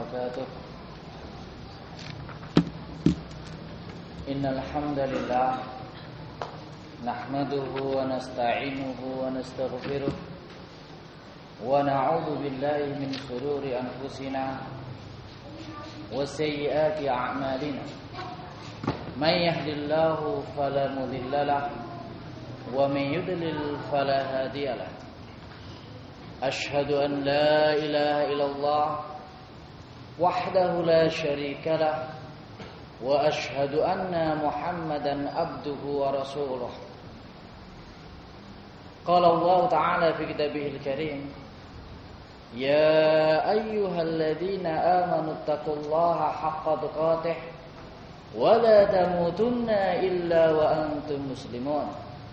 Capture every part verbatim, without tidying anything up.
وبركاته. إن الحمد لله نحمده ونستعينه ونستغفره ونعوذ بالله من شرور أنفسنا وسيئات أعمالنا. من يهد الله فلا مضل له ومن يضلل فلا هادي له. أشهد أن لا إله إلا الله وحده لا شريك له وأشهد أن محمدا عبده ورسوله. قال الله تعالى في كتابه الكريم: يا أيها الذين آمنوا اتقوا الله حق تقاته ولا تموتن إلا وأنتم مسلمون.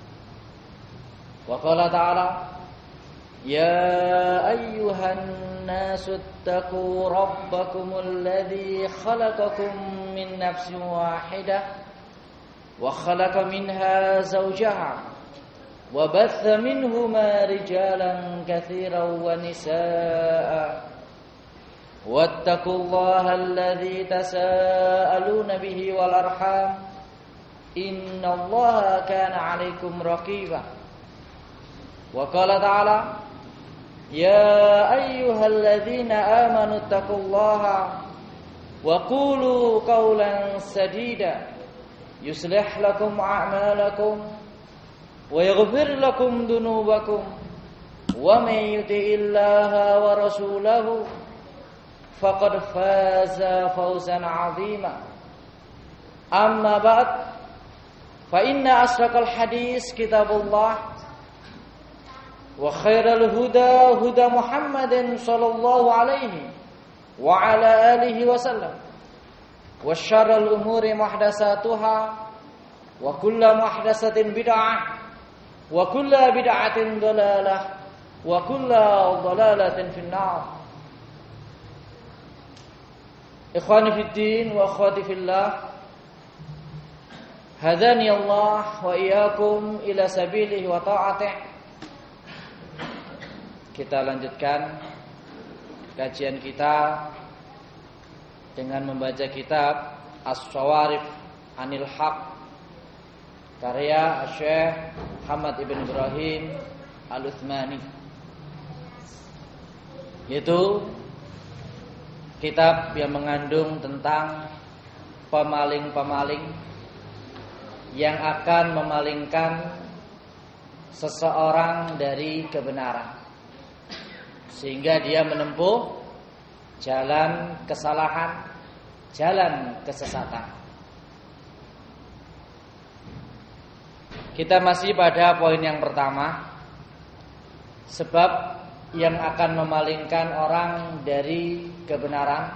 وقال تعالى: يا أيها الناس اتقوا ربكم الذي خلقكم من نفس واحدة وخلق منها زوجها وبث منهما رجالا كثيرا ونساء واتقوا الله الذي تساءلون به والأرحام إن الله كان عليكم رقيبا. وقال تعالى: يا أيها الذين آمنوا اتقوا الله وقولوا قولا سديدا يصلح لكم أعمالكم ويغفر لكم ذنوبكم ومن يطع الله ورسوله فقد فاز فوزا عظيما. أما بعد فإن أصدق الحديث كتاب الله وخير الهدى هدى محمد صلى الله عليه وعلى آله وسلم وشر الأمور محدثاتها وكل محدثة بدعة وكل بدعة ضلالة وكل ضلالة في النار. إخواني في الدين وأخواتي في الله، هداني الله وإياكم إلى سبيله وطاعته. Kita lanjutkan kajian kita dengan membaca kitab As-Shawarif Anil Haq karya Syekh Muhammad ibn Ibrahim Al-Utsmani, yaitu kitab yang mengandung tentang pemaling-pemaling yang akan memalingkan seseorang dari kebenaran sehingga dia menempuh jalan kesalahan, jalan kesesatan. Kita masih pada poin yang pertama, sebab yang akan memalingkan orang dari kebenaran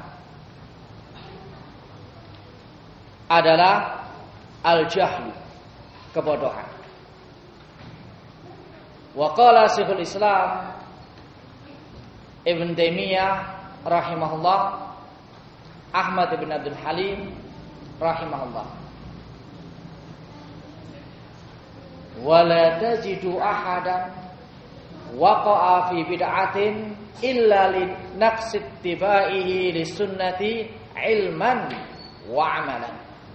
adalah al-jahlu, kebodohan. Wa qala Syekhul Islam Ibn Taimiyah rahimahullah, Ahmad ibn Abdul Halim rahimahullah, wala tajidu ahadan waqa'a fi bid'atin illa li naqsi ittibaihi lisunnati ilman wa amalan.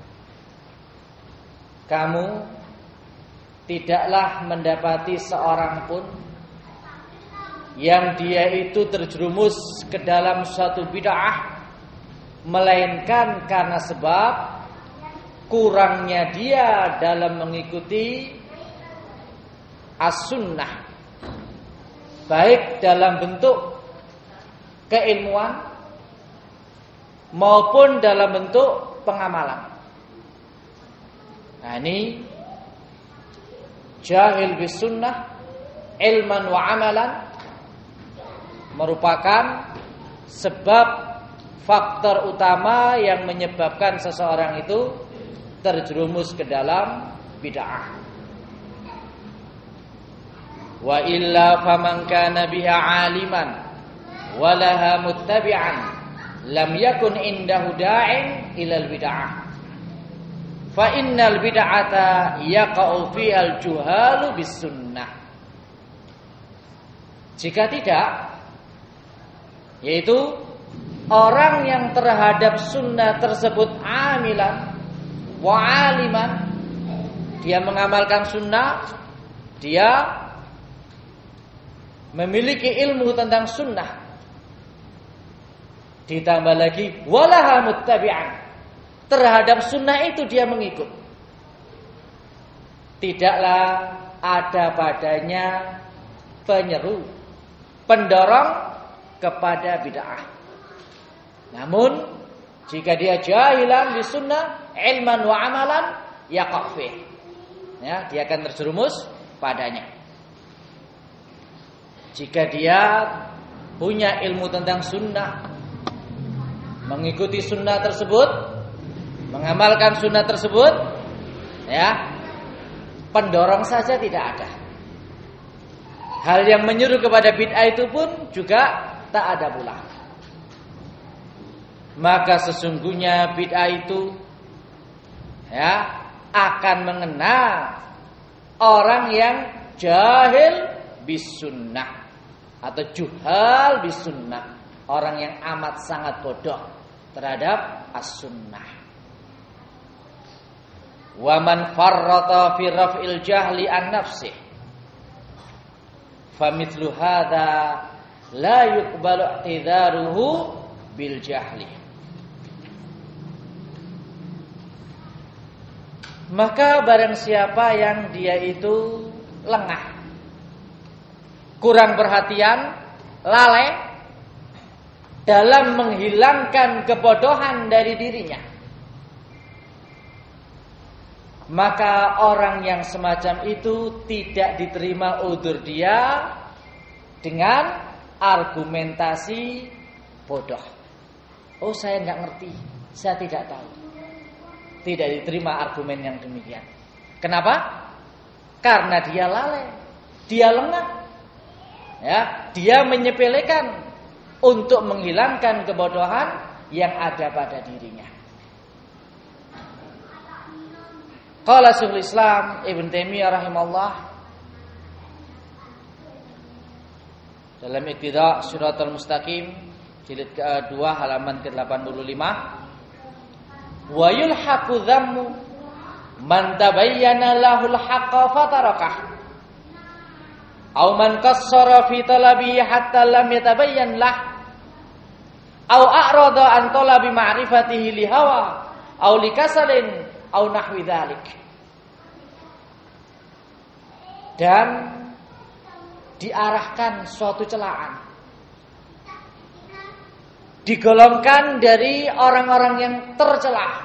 Kamu tidaklah mendapati seorang pun yang dia itu terjerumus ke dalam suatu bid'ah melainkan karena sebab kurangnya dia dalam mengikuti as-sunnah, baik dalam bentuk keilmuan maupun dalam bentuk pengamalan. Nah, ini jahil bis sunnah ilman wa amalan merupakan sebab faktor utama yang menyebabkan seseorang itu terjerumus ke dalam bid'ah. Wa illa faman kana biha aliman wa laha muttabi'an lam yakun indahu da'in ilal bid'ah. Fa innal bid'ata yaqa'u fiha al-juhalu bis sunnah. Jika tidak, yaitu orang yang terhadap sunnah tersebut amilan wa aliman, dia mengamalkan sunnah, dia memiliki ilmu tentang sunnah, ditambah lagi walaha muttabi'an, terhadap sunnah itu dia mengikut, tidaklah ada padanya penyeru, pendorong kepada bid'ah. Namun jika dia jahilan di sunnah, ilman wa amalan, yaqa' fih, ya, dia akan terjerumus padanya. Jika dia punya ilmu tentang sunnah, mengikuti sunnah tersebut, mengamalkan sunnah tersebut, ya, pendorong saja tidak ada. Hal yang menyuruh kepada bid'ah itu pun juga tak ada pula. Maka sesungguhnya bid'ah itu, ya, akan mengena orang yang jahil bisunnah atau juhal bisunnah, orang yang amat sangat bodoh terhadap as-sunnah. Wa man farrata fi raf'il jahli an nafsih famithlu hadza la yuqbalu i'tidharuhu bil jahli. Maka barang siapa yang dia itu lengah, kurang perhatian, lalai dalam menghilangkan kebodohan dari dirinya, maka orang yang semacam itu tidak diterima udzur dia dengan argumentasi bodoh. Oh, saya nggak ngerti, saya tidak tahu. Tidak diterima argumen yang demikian. Kenapa? Karena dia lalai, dia lengah, ya, dia menyepelekan untuk menghilangkan kebodohan yang ada pada dirinya. Qala Syekhul Islam Ibn Taimiyah rahimahullah dalam Iqtida' Shiratal Mustaqim jilid kedua halaman ke delapan puluh lima, wa yulhaqu dhammu man tabayyana lahul haqqa fatarakah aw man qassara fi talabihi hatta lam yatabayyan lah aw a'rada an talabi ma'rifatihi li hawa aw li kasalin aw nahwi dzalik. Dan diarahkan suatu celaan, digolongkan dari orang-orang yang tercela,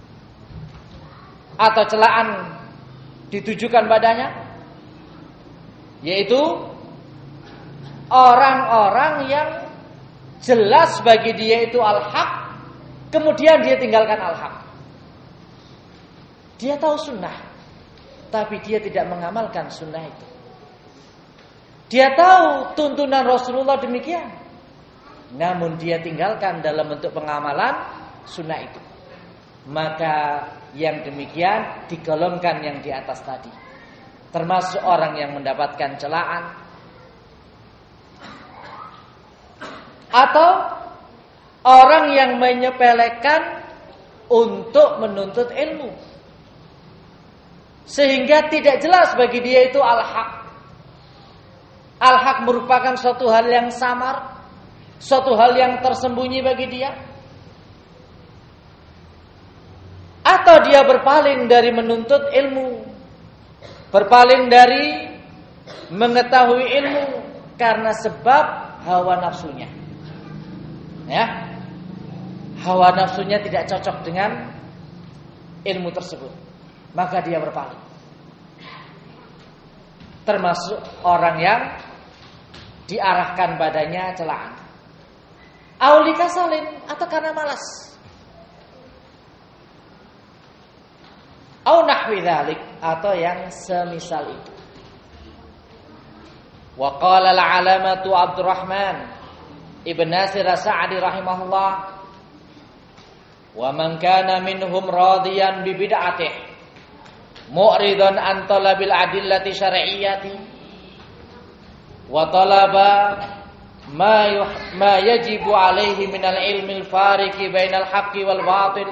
atau celaan ditujukan padanya, yaitu orang-orang yang jelas bagi dia itu al-haq, kemudian dia tinggalkan al-haq. Dia tahu sunnah, tapi dia tidak mengamalkan sunnah itu. Dia tahu tuntunan Rasulullah demikian, namun dia tinggalkan dalam bentuk pengamalan sunnah itu. Maka yang demikian digolongkan yang di atas tadi, termasuk orang yang mendapatkan celaan atau orang yang menyepelekan untuk menuntut ilmu, sehingga tidak jelas bagi dia itu al-haq. Al-haq merupakan suatu hal yang samar, suatu hal yang tersembunyi bagi dia. Atau dia berpaling dari menuntut ilmu, berpaling dari mengetahui ilmu karena sebab hawa nafsunya. Ya, hawa nafsunya tidak cocok dengan ilmu tersebut, maka dia berpaling. Termasuk orang yang diarahkan padanya celaan, auli kasalin, atau karena malas, au nahwi dzalik, atau yang semisal itu. Wa qala al-alamatu Abdurrahman Ibn Nasir As-Sa'di rahimahullah, wa man kana minhum radiyan bi bid'atihi mu'ridan an talabil adillati syar'iyyati wa talaba ma yuh, ma yajibu alaihi minal ilmil fariqi bainal haqqi wal batil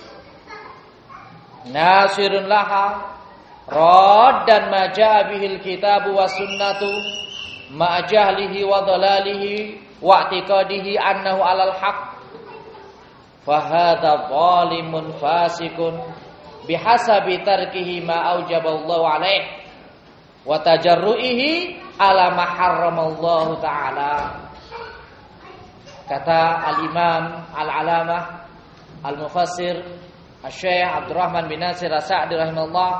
nasirun laha raddan ma jaa bihil kitabu was sunnatu ma jahlihi wa dhalalihi wa i'tiqadihi annahu alal haqq fa hadha zalimun fasikun bihasabi tarkihi ma aujaballahu alaihi wa tajarruihi ala ma harramallahu ta'ala. Kata al-Imam al-Alamah al-Mufassir Asy-Syaikh Abdurrahman bin Nasir As-Sa'di rahimahullah,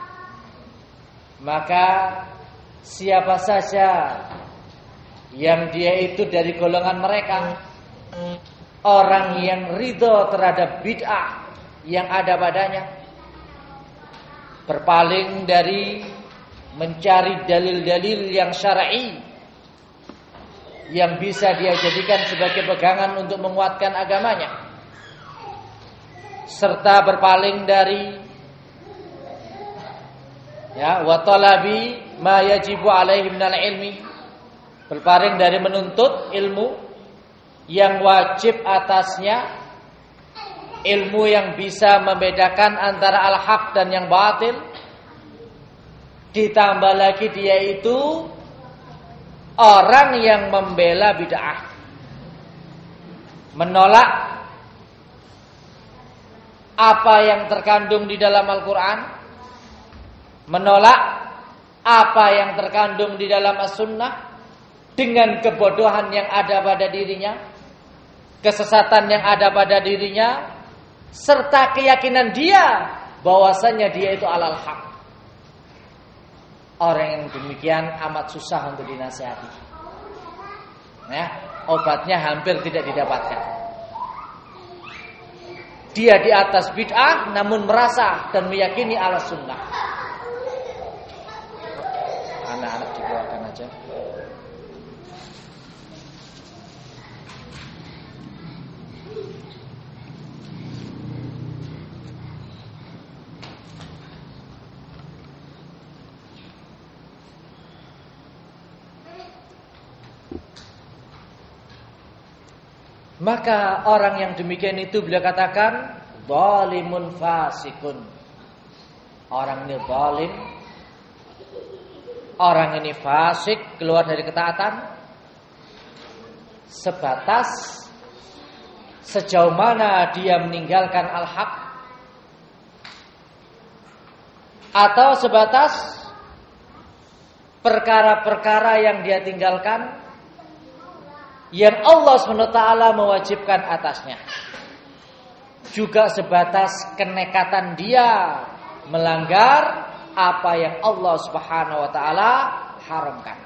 maka siapa saja yang dia itu dari golongan mereka, orang yang ridho terhadap bid'ah yang ada padanya, berpaling dari mencari dalil-dalil yang syar'i yang bisa dia jadikan sebagai pegangan untuk menguatkan agamanya, serta berpaling dari ya wa talabi ma yajibu alaihi minal ilmi, berpaling dari menuntut ilmu yang wajib atasnya, ilmu yang bisa membedakan antara al-haq dan yang batil. Ditambah lagi dia itu orang yang membela bid'ah, menolak apa yang terkandung di dalam Al-Quran, menolak apa yang terkandung di dalam As-Sunnah, dengan kebodohan yang ada pada dirinya, kesesatan yang ada pada dirinya, serta keyakinan dia bahwasanya dia itu alal haq. Orang yang demikian amat susah untuk dinasihati. Ya, obatnya hampir tidak didapatkan. Dia di atas bid'ah namun merasa dan meyakini ala sunnah. Anak-anak dikeluarkan aja. Maka orang yang demikian itu beliau katakan zalimun fasikun. Orang ini zalim, orang ini fasik, keluar dari ketaatan, sebatas sejauh mana dia meninggalkan al-haq, atau sebatas perkara-perkara yang dia tinggalkan yang Allah subhanahu wa taala mewajibkan atasnya, juga sebatas kenekatan dia melanggar apa yang Allah subhanahu wa taala haramkan.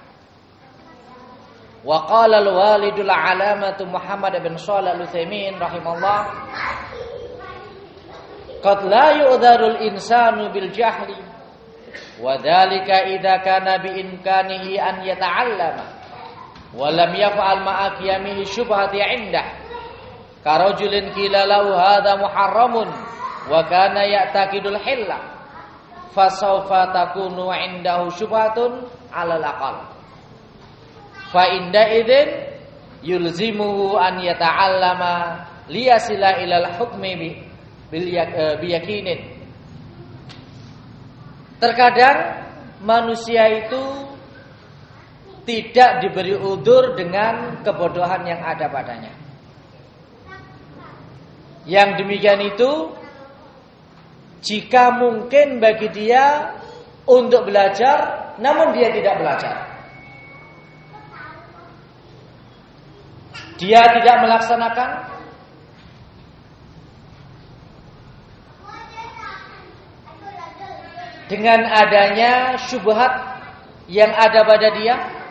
Wa qala al-walidul alamatu Muhammad bin Shalih al-Utsaimin rahimahullah, qad la yu'dharul insanu bil jahli wa dzalika idza kana bi imkanihi an yata'allama walam yaf'al ma'a qiyamihi syubhati 'indah karajulin qila lahu hadza muharramun wa kana ya'taqidul hilla fasawfa takunu 'indahu syubhatun 'alal aqal fa inda idzin yulzimuhu an yata'allama liyasila ilal hukmi bil yakinin. Terkadang manusia itu tidak diberi udzur dengan kebodohan yang ada padanya. Yang demikian itu, jika mungkin bagi dia untuk belajar, namun dia tidak belajar, dia tidak melaksanakan, dengan adanya syubhat yang ada pada dia,